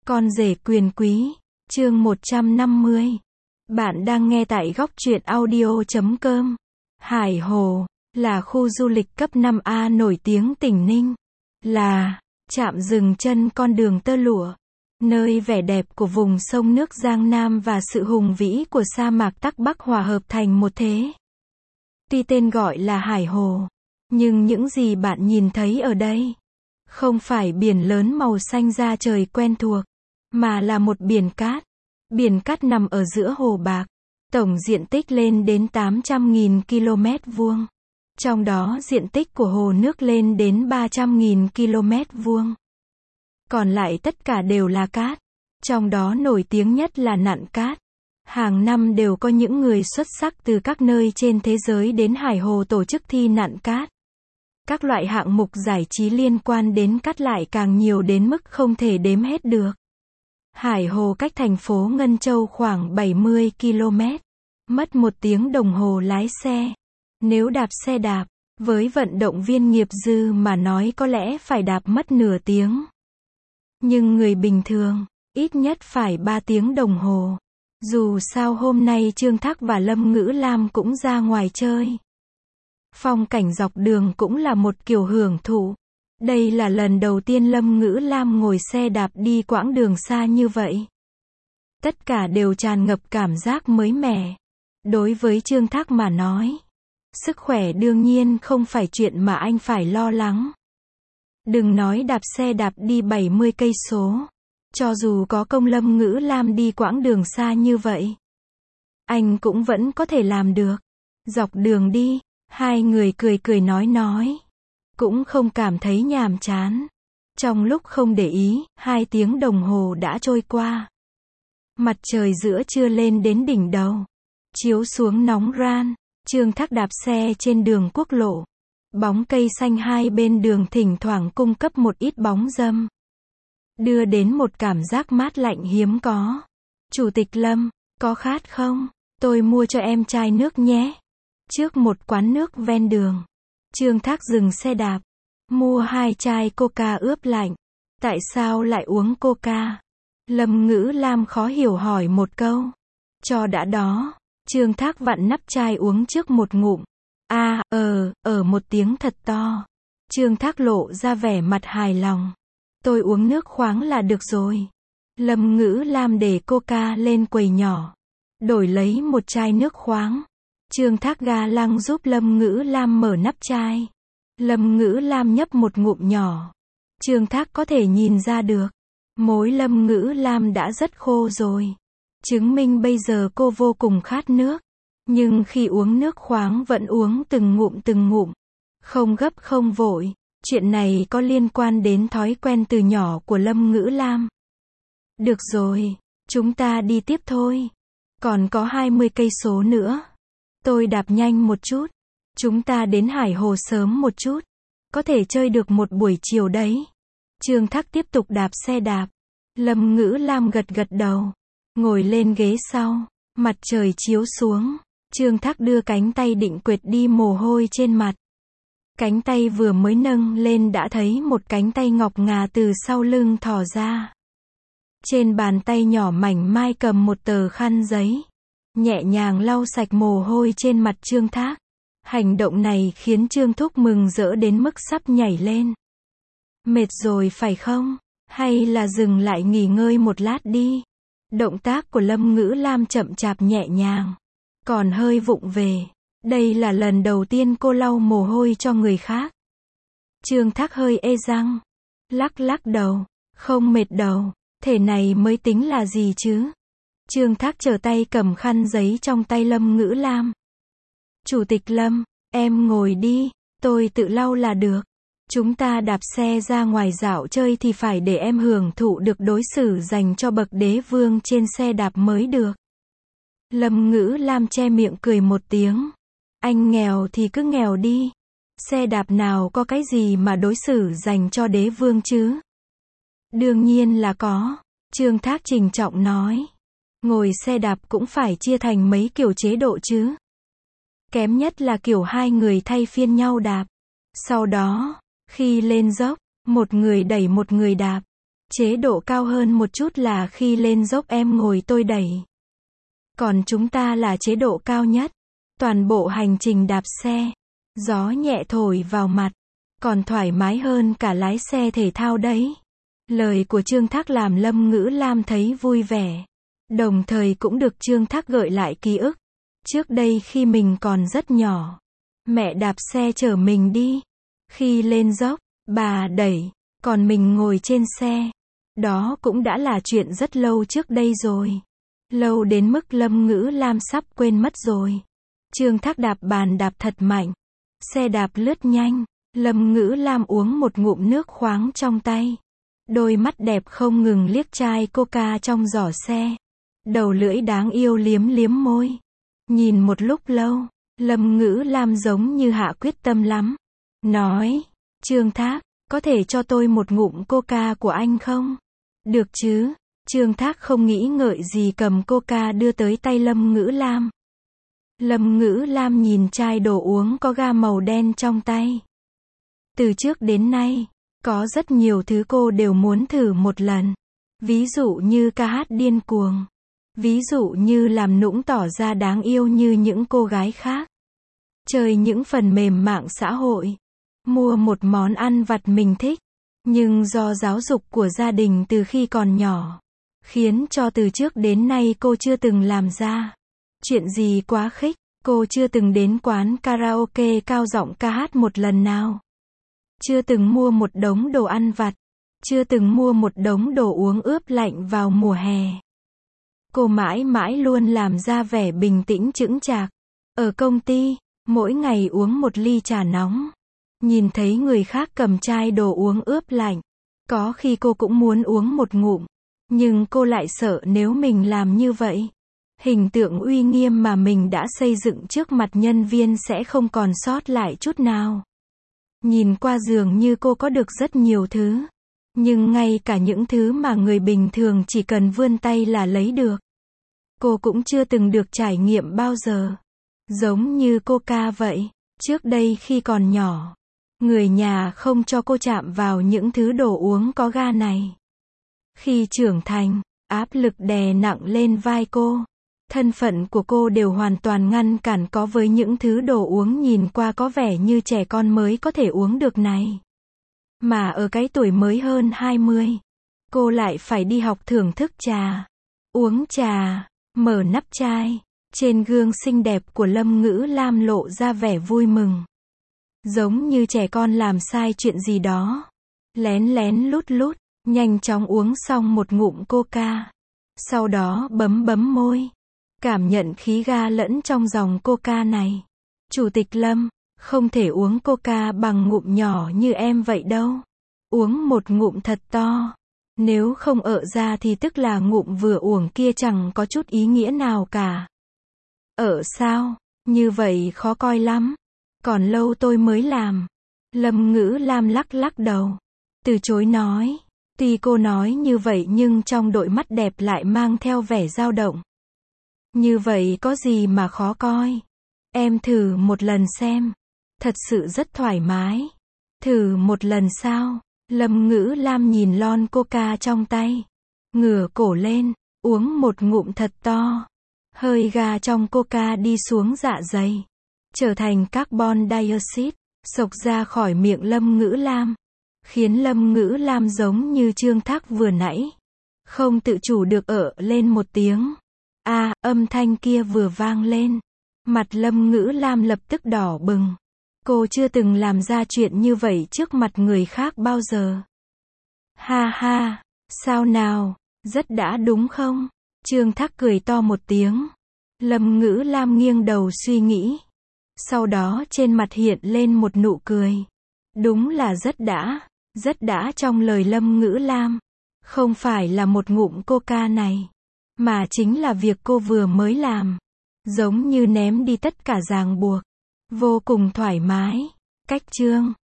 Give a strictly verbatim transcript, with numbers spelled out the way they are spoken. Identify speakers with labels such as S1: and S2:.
S1: Con rể quyền quý, chương một trăm năm mươi. Bạn đang nghe tại góc truyện audio chấm com. Hải Hồ, là khu du lịch cấp năm A nổi tiếng tỉnh Ninh. Là trạm dừng chân con đường tơ lụa, nơi vẻ đẹp của vùng sông nước Giang Nam và sự hùng vĩ của sa mạc Tắc Bắc hòa hợp thành một thế. Tuy tên gọi là Hải Hồ, nhưng những gì bạn nhìn thấy ở đây không phải biển lớn màu xanh da trời quen thuộc, mà là một biển cát. Biển cát nằm ở giữa hồ bạc, tổng diện tích lên đến tám trăm nghìn ki lô mét vuông. Trong đó diện tích của hồ nước lên đến ba trăm nghìn ki lô mét vuông. Còn lại tất cả đều là cát. Trong đó nổi tiếng nhất là nặn cát. Hàng năm đều có những người xuất sắc từ các nơi trên thế giới đến Hải Hồ tổ chức thi nặn cát. Các loại hạng mục giải trí liên quan đến cát lại càng nhiều đến mức không thể đếm hết được. Hải Hồ cách thành phố Ngân Châu khoảng bảy mươi ki lô mét, mất một tiếng đồng hồ lái xe. Nếu đạp xe đạp, với vận động viên nghiệp dư mà nói có lẽ phải đạp mất nửa tiếng. Nhưng người bình thường, ít nhất phải ba tiếng đồng hồ. Dù sao hôm nay Trương Thác và Lâm Ngữ Lam cũng ra ngoài chơi. Phong cảnh dọc đường cũng là một kiểu hưởng thụ. Đây là lần đầu tiên Lâm Ngữ Lam ngồi xe đạp đi quãng đường xa như vậy. Tất cả đều tràn ngập cảm giác mới mẻ. Đối với Trương Thác mà nói, sức khỏe đương nhiên không phải chuyện mà anh phải lo lắng. Đừng nói đạp xe đạp đi bảy mươi cây số. Cho dù có công Lâm Ngữ Lam đi quãng đường xa như vậy, anh cũng vẫn có thể làm được. Dọc đường đi, hai người cười cười nói nói, cũng không cảm thấy nhàm chán. Trong lúc không để ý, hai tiếng đồng hồ đã trôi qua. Mặt trời giữa trưa lên đến đỉnh đầu, chiếu xuống nóng ran. Trương Thác đạp xe trên đường quốc lộ. Bóng cây xanh hai bên đường thỉnh thoảng cung cấp một ít bóng râm, đưa đến một cảm giác mát lạnh hiếm có. Chủ tịch Lâm, có khát không? Tôi mua cho em chai nước nhé. Trước một quán nước ven đường, Trương Thác dừng xe đạp, mua hai chai coca ướp lạnh. Tại sao lại uống coca? Lâm Ngữ Lam khó hiểu hỏi một câu. Cho đã đó. Trương Thác vặn nắp chai uống trước một ngụm. A, ờ, ở một tiếng thật to. Trương Thác lộ ra vẻ mặt hài lòng. Tôi uống nước khoáng là được rồi. Lâm Ngữ Lam để coca lên quầy nhỏ, đổi lấy một chai nước khoáng. Trương Thác ga lăng giúp Lâm Ngữ Lam mở nắp chai. Lâm Ngữ Lam nhấp một ngụm nhỏ. Trương Thác có thể nhìn ra được, môi Lâm Ngữ Lam đã rất khô rồi, chứng minh bây giờ cô vô cùng khát nước. Nhưng khi uống nước khoáng vẫn uống từng ngụm từng ngụm, không gấp không vội. Chuyện này có liên quan đến thói quen từ nhỏ của Lâm Ngữ Lam. Được rồi, chúng ta đi tiếp thôi. Còn có hai mươi cây số nữa. Tôi đạp nhanh một chút. Chúng ta đến Hải Hồ sớm một chút. Có thể chơi được một buổi chiều đấy. Trương Thác tiếp tục đạp xe đạp. Lâm Ngữ Lam gật gật đầu, ngồi lên ghế sau. Mặt trời chiếu xuống. Trương Thác đưa cánh tay định quệt đi mồ hôi trên mặt. Cánh tay vừa mới nâng lên đã thấy một cánh tay ngọc ngà từ sau lưng thò ra. Trên bàn tay nhỏ mảnh mai cầm một tờ khăn giấy, nhẹ nhàng lau sạch mồ hôi trên mặt Trương Thác. Hành động này khiến Trương Thúc mừng rỡ đến mức sắp nhảy lên. Mệt rồi phải không? Hay là dừng lại nghỉ ngơi một lát đi? Động tác của Lâm Ngữ Lam chậm chạp nhẹ nhàng, còn hơi vụng về. Đây là lần đầu tiên cô lau mồ hôi cho người khác. Trương Thác hơi ê răng, lắc lắc đầu, không mệt đâu, thế này mới tính là gì chứ? Trương Thác trở tay cầm khăn giấy trong tay Lâm Ngữ Lam. Chủ tịch Lâm, em ngồi đi, tôi tự lau là được. Chúng ta đạp xe ra ngoài dạo chơi thì phải để em hưởng thụ được đối xử dành cho bậc đế vương trên xe đạp mới được. Lâm Ngữ Lam che miệng cười một tiếng. Anh nghèo thì cứ nghèo đi. Xe đạp nào có cái gì mà đối xử dành cho đế vương chứ? Đương nhiên là có. Trương Thác trình trọng nói. Ngồi xe đạp cũng phải chia thành mấy kiểu chế độ chứ. Kém nhất là kiểu hai người thay phiên nhau đạp. Sau đó, khi lên dốc, một người đẩy một người đạp. Chế độ cao hơn một chút là khi lên dốc em ngồi tôi đẩy. Còn chúng ta là chế độ cao nhất. Toàn bộ hành trình đạp xe, gió nhẹ thổi vào mặt, còn thoải mái hơn cả lái xe thể thao đấy. Lời của Trương Thác làm Lâm Ngữ Lam thấy vui vẻ. Đồng thời cũng được Trương Thác gợi lại ký ức. Trước đây khi mình còn rất nhỏ, mẹ đạp xe chở mình đi. Khi lên dốc, bà đẩy, còn mình ngồi trên xe. Đó cũng đã là chuyện rất lâu trước đây rồi. Lâu đến mức Lâm Ngữ Lam sắp quên mất rồi. Trương Thác đạp bàn đạp thật mạnh. Xe đạp lướt nhanh. Lâm Ngữ Lam uống một ngụm nước khoáng trong tay. Đôi mắt đẹp không ngừng liếc chai coca trong giỏ xe. Đầu lưỡi đáng yêu liếm liếm môi. Nhìn một lúc lâu, Lâm Ngữ Lam giống như hạ quyết tâm lắm. Nói, Trương Thác, có thể cho tôi một ngụm coca của anh không? Được chứ? Trương Thác không nghĩ ngợi gì cầm coca đưa tới tay Lâm Ngữ Lam. Lâm Ngữ Lam nhìn chai đồ uống có ga màu đen trong tay. Từ trước đến nay, có rất nhiều thứ cô đều muốn thử một lần. Ví dụ như ca hát điên cuồng. Ví dụ như làm nũng tỏ ra đáng yêu như những cô gái khác. Chơi những phần mềm mạng xã hội. Mua một món ăn vặt mình thích. Nhưng do giáo dục của gia đình từ khi còn nhỏ, khiến cho từ trước đến nay cô chưa từng làm ra. Chuyện gì quá khích, cô chưa từng đến quán karaoke cao giọng ca hát một lần nào. Chưa từng mua một đống đồ ăn vặt. Chưa từng mua một đống đồ uống ướp lạnh vào mùa hè. Cô mãi mãi luôn làm ra vẻ bình tĩnh chững chạc. Ở công ty, mỗi ngày uống một ly trà nóng. Nhìn thấy người khác cầm chai đồ uống ướp lạnh. Có khi cô cũng muốn uống một ngụm. Nhưng cô lại sợ nếu mình làm như vậy, hình tượng uy nghiêm mà mình đã xây dựng trước mặt nhân viên sẽ không còn sót lại chút nào. Nhìn qua dường như cô có được rất nhiều thứ. Nhưng ngay cả những thứ mà người bình thường chỉ cần vươn tay là lấy được, cô cũng chưa từng được trải nghiệm bao giờ. Giống như coca vậy. Trước đây khi còn nhỏ, người nhà không cho cô chạm vào những thứ đồ uống có ga này. Khi trưởng thành, áp lực đè nặng lên vai cô. Thân phận của cô đều hoàn toàn ngăn cản có với những thứ đồ uống nhìn qua có vẻ như trẻ con mới có thể uống được này. Mà ở cái tuổi mới hơn hai mươi, cô lại phải đi học thưởng thức trà. Uống trà, mở nắp chai. Trên gương xinh đẹp của Lâm Ngữ Lam lộ ra vẻ vui mừng. Giống như trẻ con làm sai chuyện gì đó. Lén lén lút lút, nhanh chóng uống xong một ngụm coca. Sau đó bấm bấm môi. Cảm nhận khí ga lẫn trong dòng coca này. Chủ tịch Lâm, không thể uống coca bằng ngụm nhỏ như em vậy đâu. Uống một ngụm thật to. Nếu không ợ ra thì tức là ngụm vừa uống kia chẳng có chút ý nghĩa nào cả. Ở sao? Như vậy khó coi lắm. Còn lâu tôi mới làm. Lâm Ngữ Lam lắc lắc đầu. Từ chối nói. Tuy cô nói như vậy nhưng trong đôi mắt đẹp lại mang theo vẻ dao động. Như vậy có gì mà khó coi? Em thử một lần xem. Thật sự rất thoải mái. Thử một lần sao? Lâm Ngữ Lam nhìn lon coca trong tay. Ngửa cổ lên, uống một ngụm thật to. Hơi ga trong coca đi xuống dạ dày. Trở thành carbon dioxide, xộc ra khỏi miệng Lâm Ngữ Lam. Khiến Lâm Ngữ Lam giống như Trương Thác vừa nãy. Không tự chủ được ợ lên một tiếng. A, à, âm thanh kia vừa vang lên. Mặt Lâm Ngữ Lam lập tức đỏ bừng. Cô chưa từng làm ra chuyện như vậy trước mặt người khác bao giờ. Ha ha, sao nào, rất đã đúng không? Trương Thác cười to một tiếng. Lâm Ngữ Lam nghiêng đầu suy nghĩ. Sau đó trên mặt hiện lên một nụ cười. Đúng là rất đã, rất đã trong lời Lâm Ngữ Lam. Không phải là một ngụm coca này, mà chính là việc cô vừa mới làm. Giống như ném đi tất cả ràng buộc. Vô cùng thoải mái. Cách chương